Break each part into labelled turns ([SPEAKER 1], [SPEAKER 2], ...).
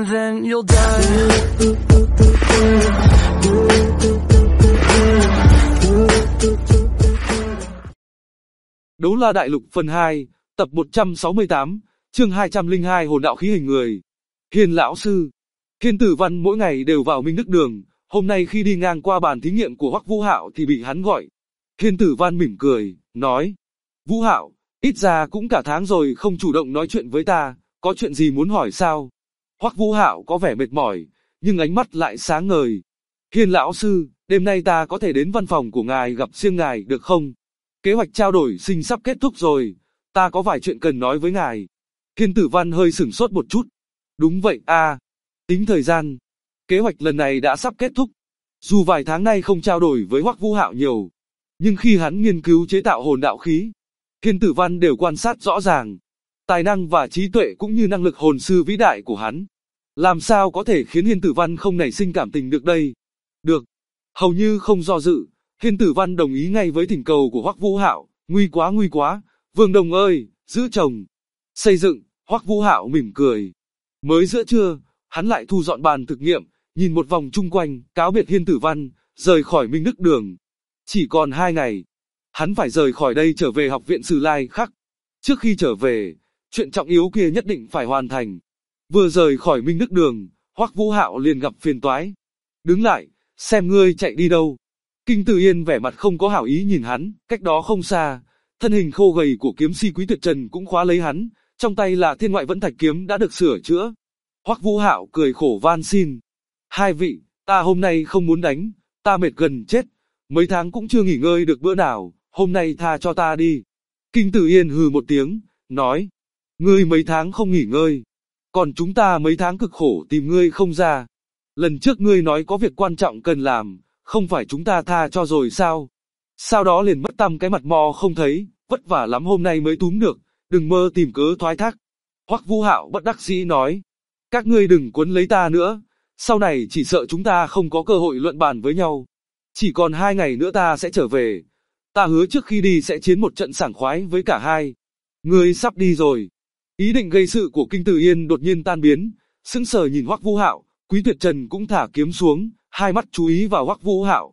[SPEAKER 1] and then you'll die.
[SPEAKER 2] Đấu La Đại Lục phần 2, tập 168, chương 202 hồn đạo khí hình người. Hiên lão sư. Hiên Tử Văn mỗi ngày đều vào Minh Đức Đường, hôm nay khi đi ngang qua bàn thí nghiệm của Hoắc Vũ Hạo thì bị hắn gọi. Hiên Tử Văn mỉm cười, nói: Vũ Hạo, ít ra cũng cả tháng rồi không chủ động nói chuyện với ta, có chuyện gì muốn hỏi sao? Hoắc Vũ Hạo có vẻ mệt mỏi, nhưng ánh mắt lại sáng ngời. Hiên lão sư, đêm nay ta có thể đến văn phòng của ngài gặp riêng ngài được không? Kế hoạch trao đổi sinh sắp kết thúc rồi, ta có vài chuyện cần nói với ngài. Hiên Tử Văn hơi sửng sốt một chút. Đúng vậy à, tính thời gian, kế hoạch lần này đã sắp kết thúc. Dù vài tháng nay không trao đổi với Hoắc Vũ Hạo nhiều, nhưng khi hắn nghiên cứu chế tạo hồn đạo khí, Hiên Tử Văn đều quan sát rõ ràng. Tài năng và trí tuệ cũng như năng lực hồn sư vĩ đại của hắn, làm sao có thể khiến Hiên Tử Văn không nảy sinh cảm tình được đây? Được, hầu như không do dự, Hiên Tử Văn đồng ý ngay với thỉnh cầu của Hoắc Vũ Hạo. Nguy quá, Vương Đồng ơi, giữ chồng. Xây dựng, Hoắc Vũ Hạo mỉm cười. Mới giữa trưa, hắn lại thu dọn bàn thực nghiệm, nhìn một vòng chung quanh, cáo biệt Hiên Tử Văn, rời khỏi Minh Đức Đường. Chỉ còn 2 ngày, hắn phải rời khỏi đây trở về học viện Sử Lai Khắc. Trước khi trở về, chuyện trọng yếu kia nhất định phải hoàn thành. Vừa rời khỏi Minh Đức Đường, Hoắc Vũ Hạo liền gặp phiền toái. Đứng lại, xem ngươi chạy đi đâu. Kinh Tử Yên vẻ mặt không có hảo ý nhìn hắn, cách đó không xa, thân hình khô gầy của kiếm si Quý Tuyệt Trần cũng khóa lấy hắn, trong tay là Thiên Ngoại Vẫn Thạch kiếm đã được sửa chữa. Hoắc Vũ Hạo cười khổ van xin: Hai vị, ta hôm nay không muốn đánh, ta mệt gần chết, mấy tháng cũng chưa nghỉ ngơi được bữa nào, hôm nay tha cho ta đi. Kinh Tử Yên hừ một tiếng, nói: Ngươi mấy tháng không nghỉ ngơi, còn chúng ta mấy tháng cực khổ tìm ngươi không ra. Lần trước ngươi nói có việc quan trọng cần làm, không phải chúng ta tha cho rồi sao? Sau đó liền mất tăm cái mặt mò không thấy, vất vả lắm hôm nay mới túm được, đừng mơ tìm cớ thoái thác. Hoắc Vũ Hạo bất đắc dĩ nói: Các ngươi đừng quấn lấy ta nữa, sau này chỉ sợ chúng ta không có cơ hội luận bàn với nhau. Chỉ còn 2 ngày nữa ta sẽ trở về, ta hứa trước khi đi sẽ chiến một trận sảng khoái với cả hai. Ngươi sắp đi rồi. Ý định gây sự của Kinh Tử Yên đột nhiên tan biến, sững sờ nhìn Hoắc Vũ Hạo. Quý Tuyệt Trần cũng thả kiếm xuống, hai mắt chú ý vào Hoắc Vũ Hạo.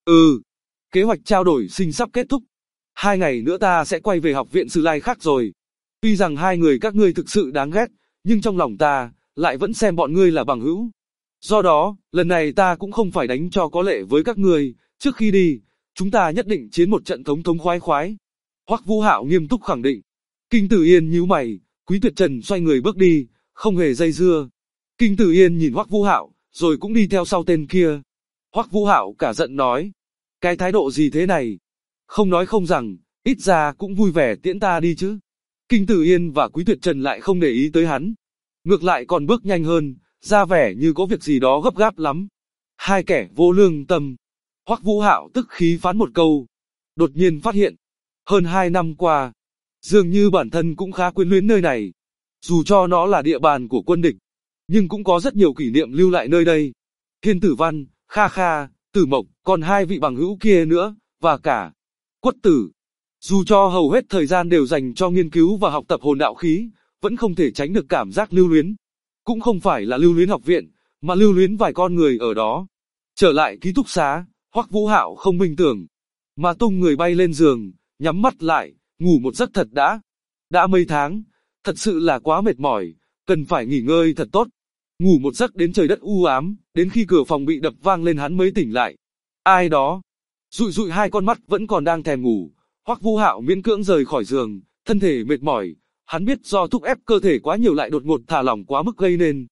[SPEAKER 2] Kế hoạch trao đổi sinh sắp kết thúc. 2 ngày nữa ta sẽ quay về học viện Sử Lai Khắc rồi. Tuy rằng hai người các ngươi thực sự đáng ghét, nhưng trong lòng ta lại vẫn xem bọn ngươi là bằng hữu. Do đó, lần này ta cũng không phải đánh cho có lệ với các ngươi. Trước khi đi, chúng ta nhất định chiến một trận thống thống khoái khoái. Hoắc Vũ Hạo nghiêm túc khẳng định. Kinh Tử Yên nhíu mày, Quý Tuyệt Trần xoay người bước đi, không hề dây dưa. Kinh Tử Yên nhìn Hoắc Vũ Hạo, rồi cũng đi theo sau tên kia. Hoắc Vũ Hạo cả giận nói: Cái thái độ gì thế này? Không nói không rằng, ít ra cũng vui vẻ tiễn ta đi chứ. Kinh Tử Yên và Quý Tuyệt Trần lại không để ý tới hắn, ngược lại còn bước nhanh hơn, ra vẻ như có việc gì đó gấp gáp lắm. Hai kẻ vô lương tâm. Hoắc Vũ Hạo tức khí phán một câu, đột nhiên phát hiện, hơn 2 năm qua, dường như bản thân cũng khá quyến luyến nơi này. Dù cho nó là địa bàn của quân địch, nhưng cũng có rất nhiều kỷ niệm lưu lại nơi đây. Hiên Tử Văn, Kha Kha, Tử Mộc, còn 2 vị bằng hữu kia nữa, và cả Quất Tử. Dù cho hầu hết thời gian đều dành cho nghiên cứu và học tập hồn đạo khí, vẫn không thể tránh được cảm giác lưu luyến. Cũng không phải là lưu luyến học viện, mà lưu luyến vài con người ở đó. Trở lại ký túc xá, Hoắc Vũ Hạo không minh tưởng, mà tung người bay lên giường, nhắm mắt lại, ngủ một giấc thật đã. Đã mấy tháng, thật sự là quá mệt mỏi, cần phải nghỉ ngơi thật tốt. Ngủ một giấc đến trời đất u ám, đến khi cửa phòng bị đập vang lên hắn mới tỉnh lại. Ai đó? Dụi dụi 2 con mắt vẫn còn đang thèm ngủ, Hoắc Vũ Hạo miễn cưỡng rời khỏi giường, thân thể mệt mỏi, hắn biết do thúc ép cơ thể quá nhiều lại đột ngột thả lỏng quá mức gây nên.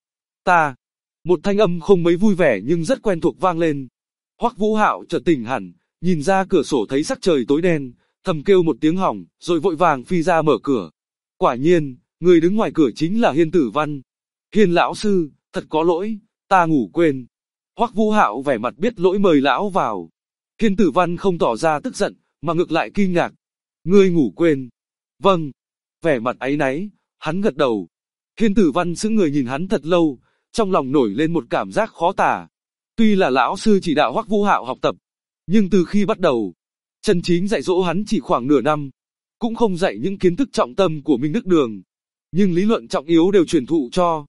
[SPEAKER 2] Một thanh âm không mấy vui vẻ nhưng rất quen thuộc vang lên. Hoắc Vũ Hạo chợt tỉnh hẳn, nhìn ra cửa sổ thấy sắc trời tối đen, thầm kêu một tiếng hỏng, rồi vội vàng phi ra mở cửa. Quả nhiên, người đứng ngoài cửa chính là Hiên Tử Văn. Hiên lão sư, thật có lỗi, ta ngủ quên. Hoắc Vũ Hạo vẻ mặt biết lỗi mời lão vào. Hiên Tử Văn không tỏ ra tức giận, mà ngược lại kinh ngạc. Ngươi ngủ quên? Vâng. Vẻ mặt áy náy, hắn gật đầu. Hiên Tử Văn sững người nhìn hắn thật lâu, trong lòng nổi lên một cảm giác khó tả. Tuy là lão sư chỉ đạo Hoắc Vũ Hạo học tập, nhưng từ khi bắt đầu, chân chính dạy dỗ hắn chỉ khoảng nửa năm, cũng không dạy những kiến thức trọng tâm của Minh Đức Đường, nhưng lý luận trọng yếu đều truyền thụ cho.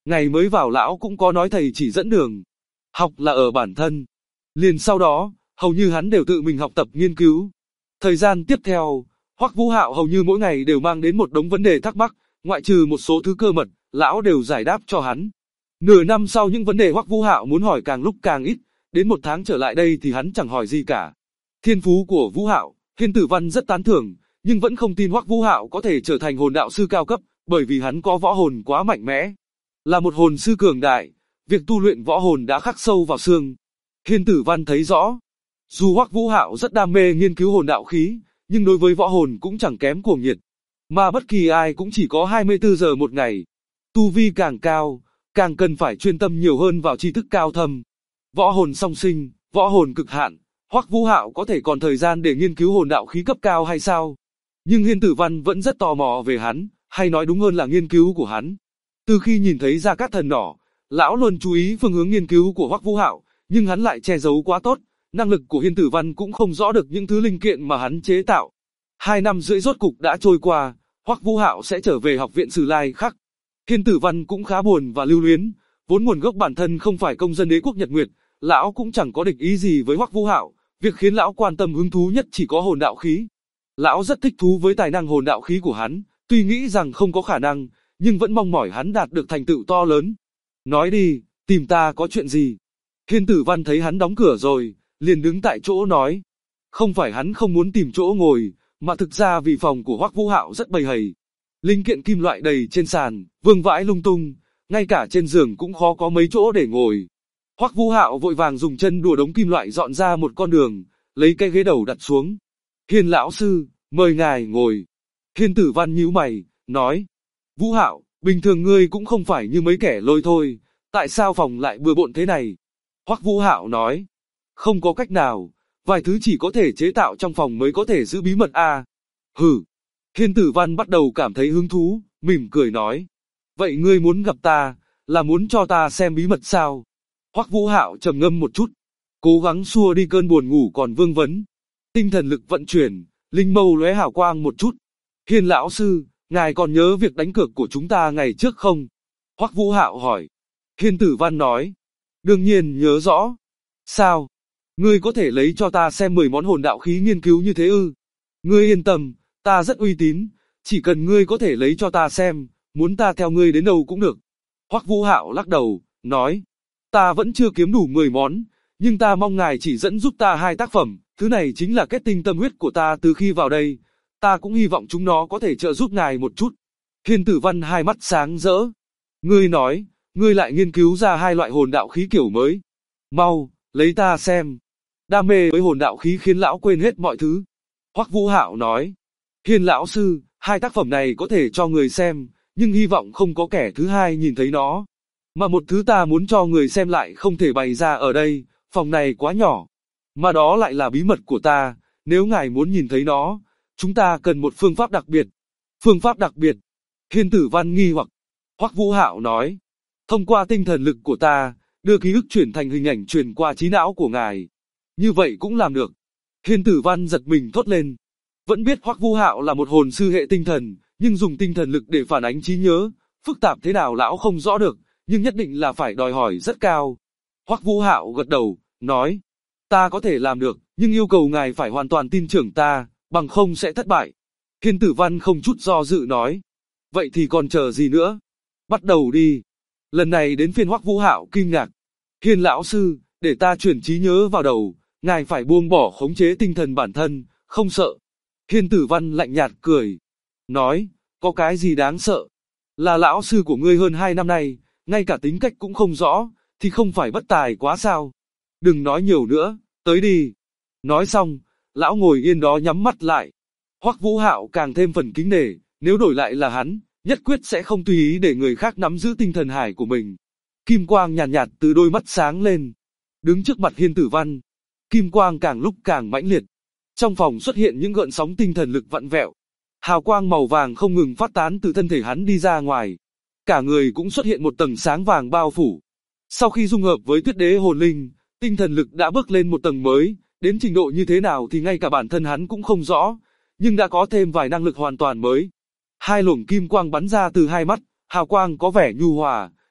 [SPEAKER 2] Ngày mới vào lão cũng có nói thầy chỉ dẫn đường. Học là ở bản thân. Liền sau đó, hầu như hắn đều tự mình học tập nghiên cứu. Thời gian tiếp theo, Hoắc Vũ Hạo hầu như mỗi ngày đều mang đến một đống vấn đề thắc mắc, ngoại trừ một số thứ cơ mật, lão đều giải đáp cho hắn. Nửa năm sau những vấn đề Hoắc Vũ Hạo muốn hỏi càng lúc càng ít, đến 1 tháng trở lại đây thì hắn chẳng hỏi gì cả. Thiên phú của Vũ Hạo, Hiên Tử Văn rất tán thưởng, nhưng vẫn không tin Hoắc Vũ Hạo có thể trở thành hồn đạo sư cao cấp, bởi vì hắn có võ hồn quá mạnh mẽ. Là một hồn sư cường đại, việc tu luyện võ hồn đã khắc sâu vào xương. Hiên Tử Văn thấy rõ, dù Hoắc Vũ Hạo rất đam mê nghiên cứu hồn đạo khí, nhưng đối với võ hồn cũng chẳng kém cuồng nhiệt. Mà bất kỳ ai cũng chỉ có 24 giờ một ngày. Tu vi càng cao, càng cần phải chuyên tâm nhiều hơn vào tri thức cao thâm. Võ hồn song sinh, võ hồn cực hạn, Hoắc Vũ Hạo có thể còn thời gian để nghiên cứu hồn đạo khí cấp cao hay sao? Nhưng Hiên Tử Văn vẫn rất tò mò về hắn, hay nói đúng hơn là nghiên cứu của hắn. Từ khi nhìn thấy Gia Cát Thần Nỏ, lão luôn chú ý phương hướng nghiên cứu của Hoắc Vũ Hạo, nhưng hắn lại che giấu quá tốt, năng lực của Hiên Tử Văn cũng không rõ được những thứ linh kiện mà hắn chế tạo. 2 năm rưỡi rốt cục đã trôi qua, Hoắc Vũ Hạo sẽ trở về học viện Sử Lai Khắc. Hiên Tử Văn cũng khá buồn và lưu luyến, vốn nguồn gốc bản thân không phải công dân đế quốc Nhật Nguyệt, lão cũng chẳng có địch ý gì với Hoắc Vũ Hạo, việc khiến lão quan tâm hứng thú nhất chỉ có hồn đạo khí. Lão rất thích thú với tài năng hồn đạo khí của hắn, tuy nghĩ rằng không có khả năng, nhưng vẫn mong mỏi hắn đạt được thành tựu to lớn. Nói đi, tìm ta có chuyện gì? Hiên Tử Văn thấy hắn đóng cửa rồi, liền đứng tại chỗ nói. Không phải hắn không muốn tìm chỗ ngồi, mà thực ra vì phòng của Hoắc Vũ Hạo rất bầy hầy. Linh kiện kim loại đầy trên sàn, vương vãi lung tung, ngay cả trên giường cũng khó có mấy chỗ để ngồi. Hoắc Vũ Hạo vội vàng dùng chân đùa đống kim loại dọn ra một con đường, lấy cái ghế đầu đặt xuống. Hiên lão sư, mời ngài ngồi. Hiên Tử Văn nhíu mày, nói. Vũ Hạo, bình thường ngươi cũng không phải như mấy kẻ lôi thôi, tại sao phòng lại bừa bộn thế này? Hoắc Vũ Hạo nói. Không có cách nào, vài thứ chỉ có thể chế tạo trong phòng mới có thể giữ bí mật à. Hừ. Hiên Tử Văn bắt đầu cảm thấy hứng thú, mỉm cười nói. Vậy ngươi muốn gặp ta, là muốn cho ta xem bí mật sao? Hoắc Vũ Hạo trầm ngâm một chút, cố gắng xua đi cơn buồn ngủ còn vương vấn. Tinh thần lực vận chuyển, linh mâu lóe hào quang một chút. Hiên lão sư, ngài còn nhớ việc đánh cược của chúng ta ngày trước không? Hoắc Vũ Hạo hỏi. Hiên Tử Văn nói. Đương nhiên nhớ rõ. Sao? Ngươi có thể lấy cho ta xem 10 món hồn đạo khí nghiên cứu như thế ư? Ngươi yên tâm, ta rất uy tín, chỉ cần ngươi có thể lấy cho ta xem, muốn ta theo ngươi đến đâu cũng được. Hoắc Vũ Hạo lắc đầu, nói. Ta vẫn chưa kiếm đủ 10 món, nhưng ta mong ngài chỉ dẫn giúp ta 2 tác phẩm, thứ này chính là kết tinh tâm huyết của ta từ khi vào đây, ta cũng hy vọng chúng nó có thể trợ giúp ngài một chút. Hiên Tử Văn hai mắt sáng rỡ. Ngươi nói, ngươi lại nghiên cứu ra 2 loại hồn đạo khí kiểu mới. Mau, lấy ta xem. Đam mê với hồn đạo khí khiến lão quên hết mọi thứ. Hoắc Vũ Hạo nói. Hiên lão sư, 2 tác phẩm này có thể cho người xem, nhưng hy vọng không có kẻ thứ hai nhìn thấy nó. Mà một thứ ta muốn cho người xem lại không thể bày ra ở đây, phòng này quá nhỏ. Mà đó lại là bí mật của ta, nếu ngài muốn nhìn thấy nó, chúng ta cần một phương pháp đặc biệt. Phương pháp đặc biệt. Hiên Tử Văn nghi hoặc. Hoắc Vũ Hạo nói. Thông qua tinh thần lực của ta, đưa ký ức chuyển thành hình ảnh truyền qua trí não của ngài. Như vậy cũng làm được. Hiên Tử Văn giật mình thốt lên. Vẫn biết Hoắc Vũ Hạo là một hồn sư hệ tinh thần, nhưng dùng tinh thần lực để phản ánh trí nhớ, phức tạp thế nào lão không rõ được, nhưng nhất định là phải đòi hỏi rất cao. Hoắc Vũ Hạo gật đầu, nói. Ta có thể làm được, nhưng yêu cầu ngài phải hoàn toàn tin tưởng ta, bằng không sẽ thất bại. Hiên Tử Văn không chút do dự nói. Vậy thì còn chờ gì nữa? Bắt đầu đi. Lần này đến phiên Hoắc Vũ Hạo kinh ngạc. Hiên lão sư, để ta chuyển trí nhớ vào đầu, ngài phải buông bỏ khống chế tinh thần bản thân, không sợ. Hiên Tử Văn lạnh nhạt cười. Nói, có cái gì đáng sợ? Là lão sư của ngươi hơn 2 năm nay, ngay cả tính cách cũng không rõ, thì không phải bất tài quá sao? Đừng nói nhiều nữa, tới đi. Nói xong, lão ngồi yên đó nhắm mắt lại. Hoắc Vũ Hạo càng thêm phần kính nể, nếu đổi lại là hắn, nhất quyết sẽ không tùy ý để người khác nắm giữ tinh thần hải của mình. Kim quang nhàn nhạt từ đôi mắt sáng lên. Đứng trước mặt Hiên Tử Văn, kim quang càng lúc càng mãnh liệt. Trong phòng xuất hiện những gợn sóng tinh thần lực vặn vẹo. Hào quang màu vàng không ngừng phát tán từ thân thể hắn đi ra ngoài. Cả người cũng xuất hiện một tầng sáng vàng bao phủ. Sau khi dung hợp với Tuyết Đế hồn linh, tinh thần lực đã bước lên một tầng mới, đến trình độ như thế nào thì ngay cả bản thân hắn cũng không rõ, nhưng đã có thêm vài năng lực hoàn toàn mới. 2 luồng kim quang bắn ra từ 2 mắt, hào quang có vẻ nhu hòa,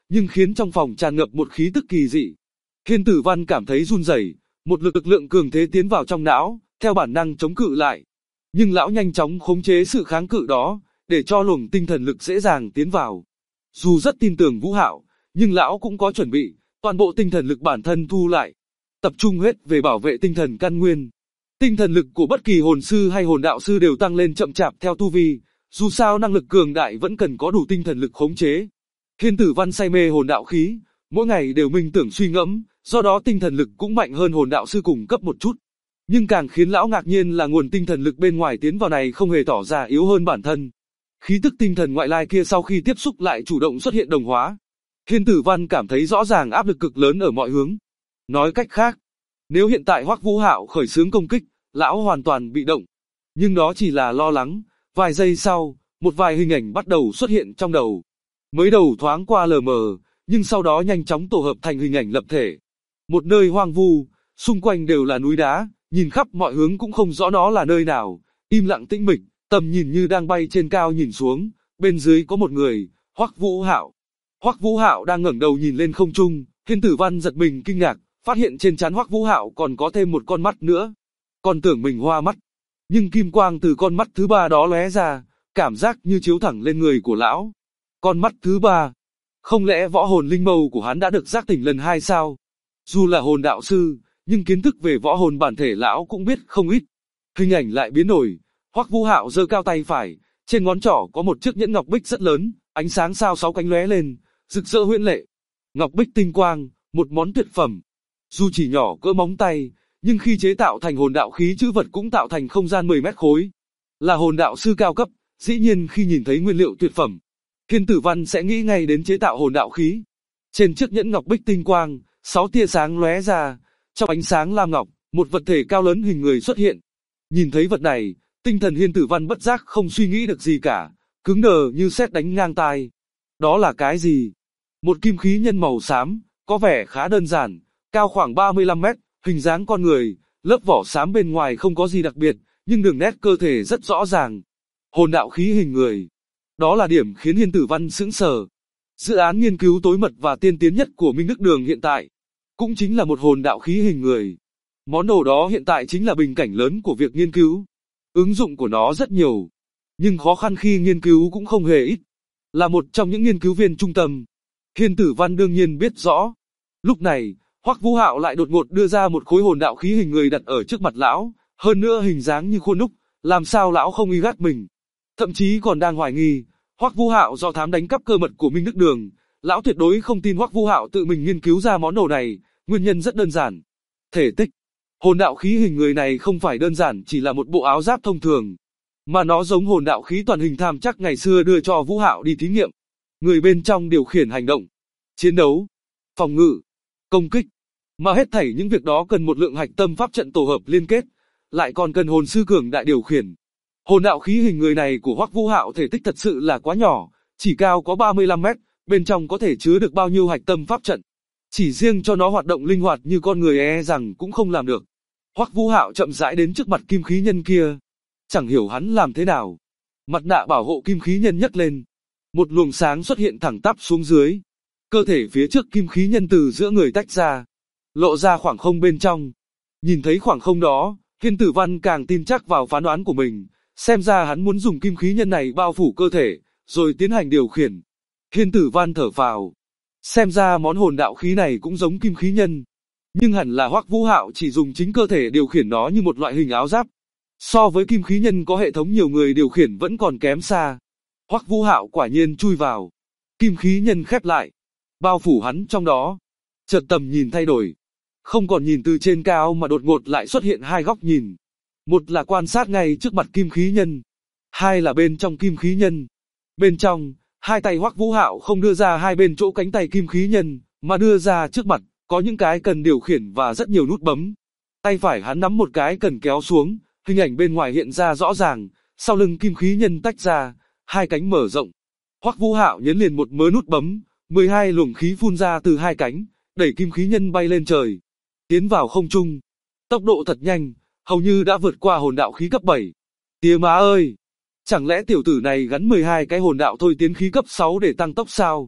[SPEAKER 2] nhưng khiến trong phòng tràn ngập một khí tức kỳ dị. Hiên Tử Văn cảm thấy run rẩy, một lực lượng cường thế tiến vào trong não, theo bản năng chống cự lại. Nhưng lão nhanh chóng khống chế sự kháng cự đó, để cho luồng tinh thần lực dễ dàng tiến vào. Dù rất tin tưởng Vũ Hạo, nhưng lão cũng có chuẩn bị, toàn bộ tinh thần lực bản thân thu lại, tập trung hết về bảo vệ tinh thần căn nguyên. Tinh thần lực của bất kỳ hồn sư hay hồn đạo sư đều tăng lên chậm chạp theo tu vi, dù sao năng lực cường đại vẫn cần có đủ tinh thần lực khống chế. Hiên Tử Văn say mê hồn đạo khí, mỗi ngày đều minh tưởng suy ngẫm, do đó tinh thần lực cũng mạnh hơn hồn đạo sư cùng cấp một chút. Nhưng càng khiến lão ngạc nhiên là nguồn tinh thần lực bên ngoài tiến vào này không hề tỏ ra yếu hơn bản thân. Khí tức tinh thần ngoại lai kia sau khi tiếp xúc lại chủ động xuất hiện đồng hóa. Hiên Tử Văn cảm thấy rõ ràng áp lực cực lớn ở mọi hướng. Nói cách khác, nếu hiện tại Hoắc Vũ Hạo khởi xướng công kích, lão hoàn toàn bị động. Nhưng đó chỉ là lo lắng, vài giây sau, một vài hình ảnh bắt đầu xuất hiện trong đầu. Mới đầu thoáng qua lờ mờ, nhưng sau đó nhanh chóng tổ hợp thành hình ảnh lập thể. Một nơi hoang vu, xung quanh đều là núi đá, nhìn khắp mọi hướng cũng không rõ nó là nơi nào, im lặng tĩnh mịch, tầm nhìn như đang bay trên cao nhìn xuống, bên dưới có một người, Hoắc Vũ Hạo. Hoắc Vũ Hạo đang ngẩng đầu nhìn lên không trung, Hiên Tử Văn giật mình kinh ngạc, phát hiện trên trán Hoắc Vũ Hạo còn có thêm một con mắt nữa. Còn tưởng mình hoa mắt, nhưng kim quang từ con mắt thứ ba đó lóe ra, cảm giác như chiếu thẳng lên người của lão. Con mắt thứ ba, không lẽ võ hồn linh mâu của hắn đã được giác tỉnh lần 2 sao? Dù là hồn đạo sư, nhưng kiến thức về võ hồn bản thể lão cũng biết không ít. Hình ảnh lại biến đổi, Hoắc Vũ Hạo giơ cao tay phải, trên ngón trỏ có một chiếc nhẫn ngọc bích rất lớn, ánh sáng sao 6 cánh lóe lên, rực rỡ huyễn lệ. Ngọc bích tinh quang, một món tuyệt phẩm. Dù chỉ nhỏ cỡ móng tay, nhưng khi chế tạo thành hồn đạo khí chữ vật cũng tạo thành không gian 10 mét khối. Là hồn đạo sư cao cấp, dĩ nhiên khi nhìn thấy nguyên liệu tuyệt phẩm, Hiên Tử Văn sẽ nghĩ ngay đến chế tạo hồn đạo khí. Trên chiếc nhẫn ngọc bích tinh quang, 6 tia sáng lóe ra, trong ánh sáng lam ngọc, một vật thể cao lớn hình người xuất hiện. Nhìn thấy vật này, tinh thần Hiên Tử Văn bất giác không suy nghĩ được gì cả, cứng đờ như sét đánh ngang tai. Đó là cái gì? Một kim khí nhân màu xám, có vẻ khá đơn giản, cao khoảng 35 mét, hình dáng con người, lớp vỏ xám bên ngoài không có gì đặc biệt, nhưng đường nét cơ thể rất rõ ràng. Hồn đạo khí hình người. Đó là điểm khiến Hiên Tử Văn sững sờ. Dự án nghiên cứu tối mật và tiên tiến nhất của Minh Đức Đường hiện tại, cũng chính là một hồn đạo khí hình người. Món đồ đó hiện tại chính là bình cảnh lớn của việc nghiên cứu. Ứng dụng của nó rất nhiều, nhưng khó khăn khi nghiên cứu cũng không hề ít. Là một trong những nghiên cứu viên trung tâm, Hiên Tử Văn đương nhiên biết rõ. Lúc này, Hoắc Vũ Hạo lại đột ngột đưa ra một khối hồn đạo khí hình người đặt ở trước mặt lão, hơn nữa hình dáng như khuôn đúc, làm sao lão không nghi gắt mình. Thậm chí còn đang hoài nghi, Hoắc Vũ Hạo do thám đánh cắp cơ mật của Minh Đức Đường, lão tuyệt đối không tin Hoắc Vũ Hạo tự mình nghiên cứu ra món đồ này, nguyên nhân rất đơn giản. Thể tích. Hồn đạo khí hình người này không phải đơn giản chỉ là một bộ áo giáp thông thường, mà nó giống hồn đạo khí toàn hình tham chắc ngày xưa đưa cho Vũ Hạo đi thí nghiệm. Người bên trong điều khiển hành động, chiến đấu, phòng ngự, công kích, mà hết thảy những việc đó cần một lượng hạch tâm pháp trận tổ hợp liên kết, lại còn cần hồn sư cường đại điều khiển. Hồn đạo khí hình người này của Hoắc Vũ Hạo thể tích thật sự là quá nhỏ, chỉ cao có 35 mét, bên trong có thể chứa được bao nhiêu hạch tâm pháp trận. Chỉ riêng cho nó hoạt động linh hoạt như con người rằng cũng không làm được. Hoắc Vũ Hạo chậm rãi đến trước mặt kim khí nhân kia. Chẳng hiểu hắn làm thế nào. Mặt nạ bảo hộ kim khí nhân nhấc lên. Một luồng sáng xuất hiện thẳng tắp xuống dưới. Cơ thể phía trước kim khí nhân từ giữa người tách ra, lộ ra khoảng không bên trong. Nhìn thấy khoảng không đó, Hiên Tử Văn càng tin chắc vào phán đoán của mình. Xem ra hắn muốn dùng kim khí nhân này bao phủ cơ thể, rồi tiến hành điều khiển. Hiên Tử Văn thở phào. Xem ra món hồn đạo khí này cũng giống kim khí nhân. Nhưng hẳn là Hoắc Vũ Hạo chỉ dùng chính cơ thể điều khiển nó như một loại hình áo giáp. So với kim khí nhân có hệ thống nhiều người điều khiển vẫn còn kém xa. Hoắc Vũ Hạo quả nhiên chui vào. Kim khí nhân khép lại, bao phủ hắn trong đó. Chợt tầm nhìn thay đổi. Không còn nhìn từ trên cao mà đột ngột lại xuất hiện hai góc nhìn. Một là quan sát ngay trước mặt kim khí nhân. Hai là bên trong kim khí nhân. Bên trong, hai tay Hoắc Vũ Hạo không đưa ra hai bên chỗ cánh tay kim khí nhân, mà đưa ra trước mặt, có những cái cần điều khiển và rất nhiều nút bấm. Tay phải hắn nắm một cái cần kéo xuống, hình ảnh bên ngoài hiện ra rõ ràng, sau lưng kim khí nhân tách ra, hai cánh mở rộng. Hoắc Vũ Hạo nhấn liền một mớ nút bấm, 12 luồng khí phun ra từ hai cánh, đẩy kim khí nhân bay lên trời, tiến vào không trung. Tốc độ thật nhanh, hầu như đã vượt qua hồn đạo khí cấp 7. Tía má ơi! Chẳng lẽ tiểu tử này gắn 12 cái hồn đạo thôi tiến khí cấp 6 để tăng tốc sao?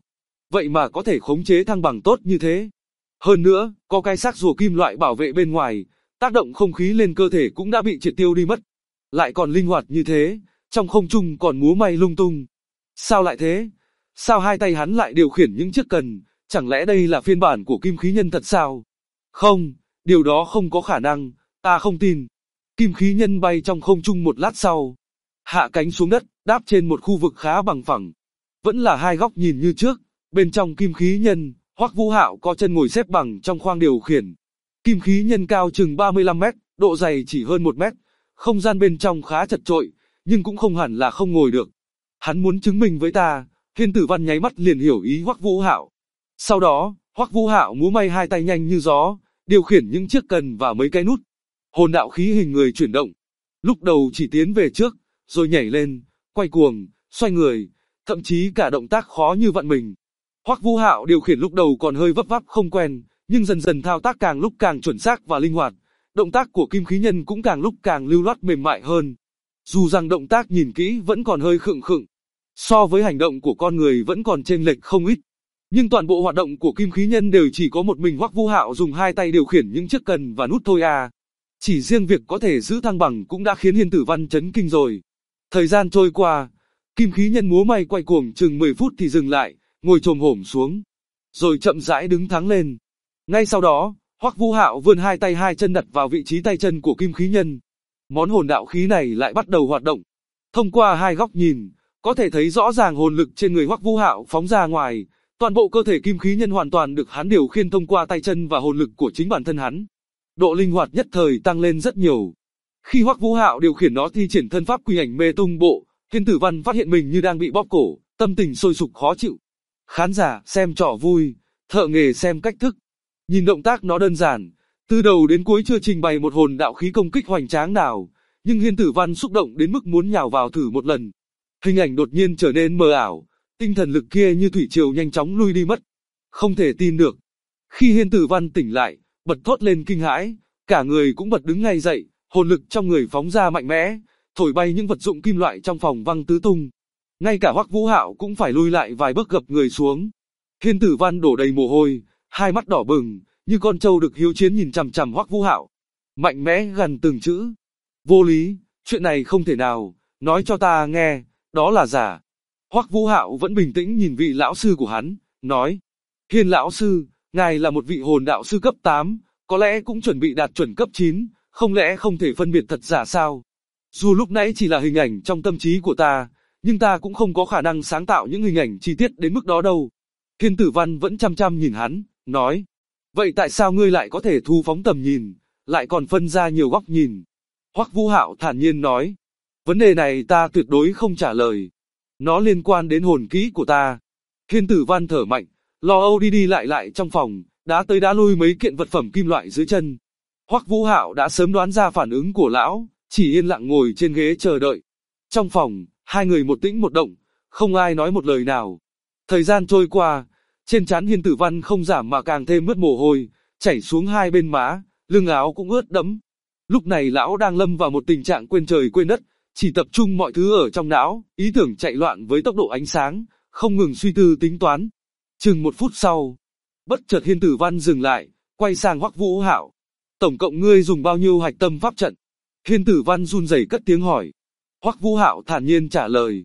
[SPEAKER 2] vậy mà có thể khống chế thăng bằng tốt như thế. Hơn nữa, có cái xác rùa kim loại bảo vệ bên ngoài, tác động không khí lên cơ thể cũng đã bị triệt tiêu đi mất. Lại còn linh hoạt như thế, trong không trung còn múa may lung tung. Sao lại thế? Sao hai tay hắn lại điều khiển những chiếc cần, chẳng lẽ đây là phiên bản của kim khí nhân thật sao? Không, điều đó không có khả năng, ta không tin. Kim khí nhân bay trong không trung một lát sau, hạ cánh xuống đất, đáp trên một khu vực khá bằng phẳng. Vẫn là hai góc nhìn như trước, bên trong kim khí nhân, Hoắc Vũ Hạo có chân ngồi xếp bằng trong khoang điều khiển. Kim khí nhân cao chừng 35 mét, độ dày chỉ hơn 1 mét, không gian bên trong khá chật chội, nhưng cũng không hẳn là không ngồi được. Hắn muốn chứng minh với ta, Hiên Tử Văn nháy mắt liền hiểu ý Hoắc Vũ Hạo. Sau đó, Hoắc Vũ Hạo múa may hai tay nhanh như gió, điều khiển những chiếc cần và mấy cái nút. Hồn đạo khí hình người chuyển động. Lúc đầu chỉ tiến về trước, rồi nhảy lên, quay cuồng, xoay người, thậm chí cả động tác khó như vặn mình. Hoắc Vũ Hạo điều khiển lúc đầu còn hơi vấp váp không quen, nhưng dần dần thao tác càng lúc càng chuẩn xác và linh hoạt. Động tác của kim khí nhân cũng càng lúc càng lưu loát mềm mại hơn. Dù rằng động tác nhìn kỹ vẫn còn hơi khựng khựng, so với hành động của con người vẫn còn chênh lệch không ít. Nhưng toàn bộ hoạt động của kim khí nhân đều chỉ có một mình Hoắc Vũ Hạo dùng hai tay điều khiển những chiếc cần và nút thôi à. Chỉ riêng việc có thể giữ thăng bằng cũng đã khiến Hiên Tử Văn chấn kinh rồi. Thời gian trôi qua, kim khí nhân múa may quay cuồng chừng 10 phút thì dừng lại, ngồi chồm hổm xuống, rồi chậm rãi đứng thẳng lên. Ngay sau đó, Hoắc Vũ Hạo vươn hai tay hai chân đặt vào vị trí tay chân của kim khí nhân. Món hồn đạo khí này lại bắt đầu hoạt động. Thông qua hai góc nhìn, có thể thấy rõ ràng hồn lực trên người Hoắc Vũ Hạo phóng ra ngoài, toàn bộ cơ thể kim khí nhân hoàn toàn được hắn điều khiển thông qua tay chân và hồn lực của chính bản thân hắn. Độ linh hoạt nhất thời tăng lên rất nhiều. Khi Hoắc Vũ Hạo điều khiển nó thi triển thân pháp Quỷ Ảnh Mê Tung Bộ, Hiên Tử Văn phát hiện mình như đang bị bóp cổ, tâm tình sôi sục khó chịu. Khán giả xem trò vui, thợ nghề xem cách thức. Nhìn động tác nó đơn giản, từ đầu đến cuối chưa trình bày một hồn đạo khí công kích hoành tráng nào, nhưng Hiên Tử Văn xúc động đến mức muốn nhào vào thử một lần. Hình ảnh đột nhiên trở nên mờ ảo, tinh thần lực kia như thủy triều nhanh chóng lui đi mất. Không thể tin được. Khi Hiên Tử Văn tỉnh lại, bật thốt lên kinh hãi, cả người cũng bật đứng ngay dậy, hồn lực trong người phóng ra mạnh mẽ, thổi bay những vật dụng kim loại trong phòng văng tứ tung. Ngay cả Hoắc Vũ Hạo cũng phải lui lại vài bước gập người xuống. Hiên Tử Văn đổ đầy mồ hôi, hai mắt đỏ bừng, như con trâu được hiếu chiến nhìn chằm chằm Hoắc Vũ Hạo. Mạnh mẽ gần từng chữ. Vô lý, chuyện này không thể nào, nói cho ta nghe, đó là giả. Hoắc Vũ Hạo vẫn bình tĩnh nhìn vị lão sư của hắn, nói. Hiên lão sư, ngài là một vị hồn đạo sư cấp 8, có lẽ cũng chuẩn bị đạt chuẩn cấp 9, không lẽ không thể phân biệt thật giả sao? Dù lúc nãy chỉ là hình ảnh trong tâm trí của ta, nhưng ta cũng không có khả năng sáng tạo những hình ảnh chi tiết đến mức đó đâu. Hiên Tử Văn vẫn chăm chăm nhìn hắn, nói. Vậy tại sao ngươi lại có thể thu phóng tầm nhìn, lại còn phân ra nhiều góc nhìn? Hoắc Vũ Hạo thản nhiên nói. Vấn đề này ta tuyệt đối không trả lời. Nó liên quan đến hồn kỹ của ta. Hiên Tử Văn thở mạnh, lo âu đi đi lại trong phòng, đá tới đá lui mấy kiện vật phẩm kim loại dưới chân. Hoắc Vũ Hạo đã sớm đoán ra phản ứng của lão, chỉ yên lặng ngồi trên ghế chờ đợi. Trong phòng, hai người một tĩnh một động, không ai nói một lời nào. Thời gian trôi qua, trên trán Hiên Tử Văn không giảm mà càng thêm ướt mồ hôi, chảy xuống hai bên má, lưng áo cũng ướt đẫm. Lúc này lão đang lâm vào một tình trạng quên trời quên đất, chỉ tập trung mọi thứ ở trong não, ý tưởng chạy loạn với tốc độ ánh sáng, không ngừng suy tư tính toán. Chừng 1 phút sau, bất chợt Hiên Tử Văn dừng lại, quay sang Hoắc Vũ Hạo. Tổng cộng ngươi dùng bao nhiêu hạch tâm pháp trận? Hiên Tử Văn run rẩy cất tiếng hỏi. Hoắc Vũ Hạo thản nhiên trả lời.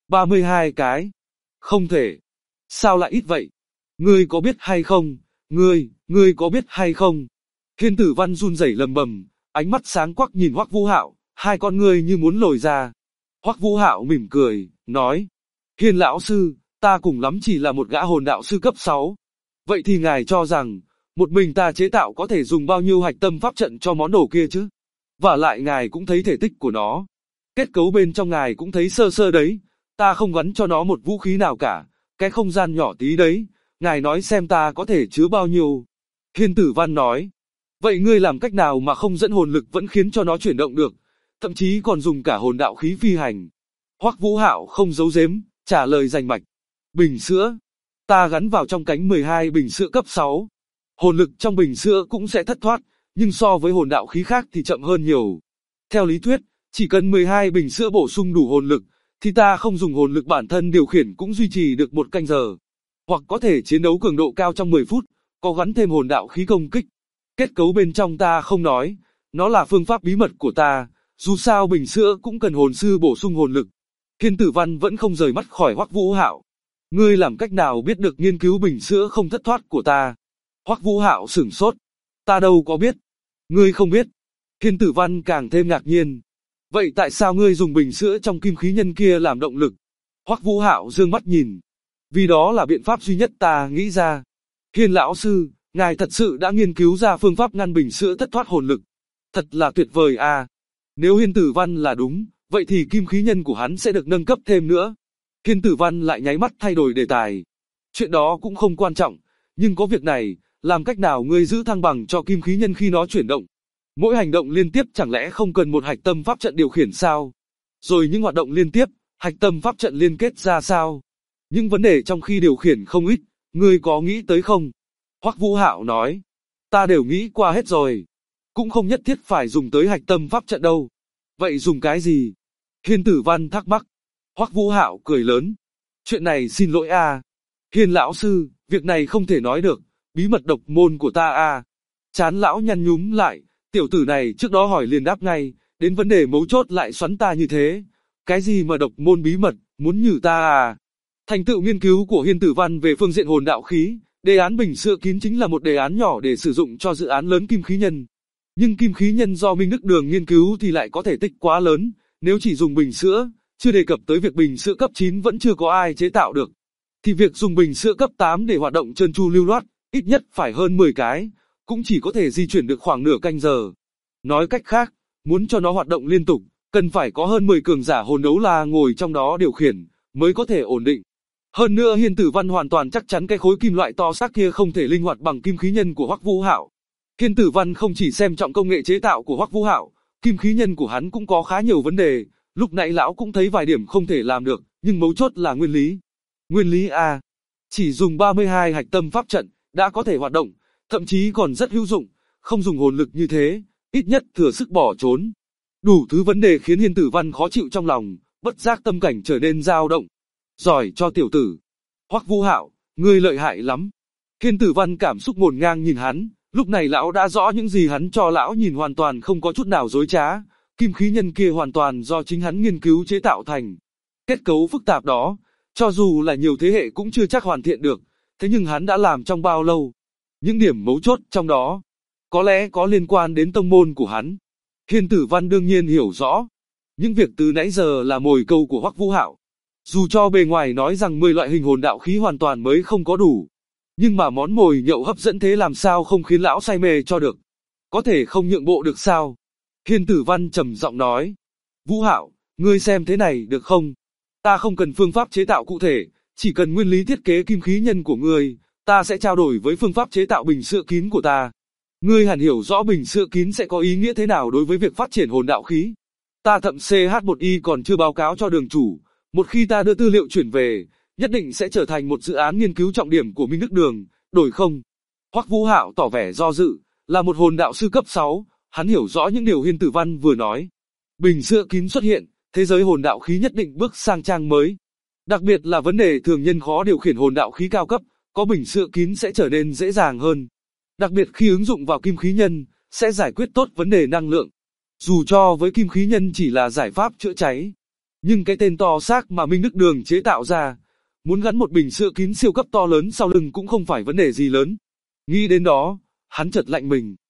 [SPEAKER 2] 32 cái. Không thể. Sao lại ít vậy? Ngươi có biết hay không? Ngươi có biết hay không? Hiên Tử Văn run rẩy lầm bầm, ánh mắt sáng quắc nhìn Hoắc Vũ Hạo, hai con ngươi như muốn lồi ra. Hoắc Vũ Hạo mỉm cười, nói. Hiên lão sư, ta cùng lắm chỉ là một gã hồn đạo sư cấp 6. Vậy thì ngài cho rằng, một mình ta chế tạo có thể dùng bao nhiêu hạch tâm pháp trận cho món đồ kia chứ? Và lại ngài cũng thấy thể tích của nó. Kết cấu bên trong ngài cũng thấy sơ sơ đấy. Ta không gắn cho nó một vũ khí nào cả. Cái không gian nhỏ tí đấy. Ngài nói xem ta có thể chứa bao nhiêu? Hiên Tử Văn nói. Vậy ngươi làm cách nào mà không dẫn hồn lực vẫn khiến cho nó chuyển động được? Thậm chí còn dùng cả hồn đạo khí phi hành. Hoắc Vũ Hạo không giấu giếm, trả lời rành mạch. Bình sữa. Ta gắn vào trong cánh 12 bình sữa cấp 6. Hồn lực trong bình sữa cũng sẽ thất thoát, nhưng so với hồn đạo khí khác thì chậm hơn nhiều. Theo lý thuyết, chỉ cần 12 bình sữa bổ sung đủ hồn lực, thì ta không dùng hồn lực bản thân điều khiển cũng duy trì được 1 canh giờ. hoặc có thể chiến đấu cường độ cao trong 10 phút, có gắn thêm hồn đạo khí công kích. Kết cấu bên trong ta không nói, nó là phương pháp bí mật của ta, dù sao bình sữa cũng cần hồn sư bổ sung hồn lực. Thiên Tử Văn vẫn không rời mắt khỏi Hoắc Vũ Hạo. Ngươi làm cách nào biết được nghiên cứu bình sữa không thất thoát của ta? Hoắc Vũ Hạo sửng sốt. Ta đâu có biết. Ngươi không biết. Thiên Tử Văn càng thêm ngạc nhiên. Vậy tại sao ngươi dùng bình sữa trong kim khí nhân kia làm động lực? Hoắc Vũ Hạo dương mắt nhìn. Vì đó là biện pháp duy nhất ta nghĩ ra. Hiên lão sư, ngài thật sự đã nghiên cứu ra phương pháp ngăn bình sữa thất thoát hồn lực. Thật là tuyệt vời à. Nếu Hiên Tử Văn là đúng, vậy thì kim khí nhân của hắn sẽ được nâng cấp thêm nữa. Hiên Tử Văn lại nháy mắt thay đổi đề tài. Chuyện đó cũng không quan trọng, nhưng có việc này, làm cách nào ngươi giữ thăng bằng cho kim khí nhân khi nó chuyển động? Mỗi hành động liên tiếp chẳng lẽ không cần một hạch tâm pháp trận điều khiển sao? Rồi những hoạt động liên tiếp, hạch tâm pháp trận liên kết ra sao? Những vấn đề trong khi điều khiển không ít, ngươi có nghĩ tới không? Hoắc Vũ Hạo nói, ta đều nghĩ qua hết rồi. Cũng không nhất thiết phải dùng tới hạch tâm pháp trận đâu. Vậy dùng cái gì? Hiên Tử Văn thắc mắc. Hoắc Vũ Hạo cười lớn. Chuyện này xin lỗi a. Hiên lão sư, việc này không thể nói được, bí mật độc môn của ta a. Trán lão nhăn nhúm lại, tiểu tử này trước đó hỏi liền đáp ngay, đến vấn đề mấu chốt lại xoắn ta như thế. Cái gì mà độc môn bí mật, muốn nhử ta à? Thành tựu nghiên cứu của Hiên Tử Văn về phương diện hồn đạo khí, đề án bình sữa kín chính là một đề án nhỏ để sử dụng cho dự án lớn kim khí nhân. Nhưng kim khí nhân do Minh Đức Đường nghiên cứu thì lại có thể tích quá lớn, nếu chỉ dùng bình sữa, chưa đề cập tới việc bình sữa cấp 9 vẫn chưa có ai chế tạo được, thì việc dùng bình sữa cấp 8 để hoạt động trơn tru lưu loát, ít nhất phải hơn 10 cái, cũng chỉ có thể di chuyển được khoảng nửa canh giờ. Nói cách khác, muốn cho nó hoạt động liên tục, cần phải có hơn 10 cường giả hồn đấu la ngồi trong đó điều khiển, mới có thể ổn định. Hơn nữa Hiên Tử Văn hoàn toàn chắc chắn cái khối kim loại to xác kia không thể linh hoạt bằng kim khí nhân của Hoắc Vũ Hạo. Hiên Tử Văn không chỉ xem trọng công nghệ chế tạo của Hoắc Vũ Hạo, kim khí nhân của hắn cũng có khá nhiều vấn đề, lúc nãy lão cũng thấy vài điểm không thể làm được, nhưng mấu chốt là nguyên lý. Nguyên lý a, chỉ dùng 32 hạch tâm pháp trận đã có thể hoạt động, thậm chí còn rất hữu dụng, không dùng hồn lực như thế, ít nhất thừa sức bỏ trốn. Đủ thứ vấn đề khiến Hiên Tử Văn khó chịu trong lòng, bất giác tâm cảnh trở nên dao động. Giỏi cho tiểu tử. Hoắc Vũ Hạo, ngươi lợi hại lắm. Hiên Tử Văn cảm xúc ngổn ngang nhìn hắn, lúc này lão đã rõ những gì hắn cho lão nhìn hoàn toàn không có chút nào dối trá, kim khí nhân kia hoàn toàn do chính hắn nghiên cứu chế tạo thành. Kết cấu phức tạp đó, cho dù là nhiều thế hệ cũng chưa chắc hoàn thiện được, thế nhưng hắn đã làm trong bao lâu? Những điểm mấu chốt trong đó, có lẽ có liên quan đến tông môn của hắn. Hiên Tử Văn đương nhiên hiểu rõ, những việc từ nãy giờ là mồi câu của Hoắc Vũ Hạo. Dù cho bề ngoài nói rằng 10 loại hình hồn đạo khí hoàn toàn mới không có đủ, nhưng mà món mồi nhậu hấp dẫn thế làm sao không khiến lão say mê cho được. Có thể không nhượng bộ được sao? Hiên Tử Văn trầm giọng nói. Vũ Hạo, ngươi xem thế này được không? Ta không cần phương pháp chế tạo cụ thể, chỉ cần nguyên lý thiết kế kim khí nhân của ngươi, ta sẽ trao đổi với phương pháp chế tạo bình sữa kín của ta. Ngươi hẳn hiểu rõ bình sữa kín sẽ có ý nghĩa thế nào đối với việc phát triển hồn đạo khí. Ta thậm CH1Y còn chưa báo cáo cho đường chủ, một khi ta đưa tư liệu chuyển về, nhất định sẽ trở thành một dự án nghiên cứu trọng điểm của Minh Đức Đường, đổi không? Hoắc Vũ Hạo tỏ vẻ do dự, là một hồn đạo sư cấp 6, hắn hiểu rõ những điều Hiên Tử Văn vừa nói. Bình sữa kín xuất hiện, thế giới hồn đạo khí nhất định bước sang trang mới. Đặc biệt là vấn đề thường nhân khó điều khiển hồn đạo khí cao cấp, có bình sữa kín sẽ trở nên dễ dàng hơn. Đặc biệt khi ứng dụng vào kim khí nhân, sẽ giải quyết tốt vấn đề năng lượng. Dù cho với kim khí nhân chỉ là giải pháp chữa cháy, nhưng cái tên to xác mà Minh Đức Đường chế tạo ra, muốn gắn một bình sữa kín siêu cấp to lớn sau lưng cũng không phải vấn đề gì lớn. Nghĩ đến đó, hắn chợt lạnh mình.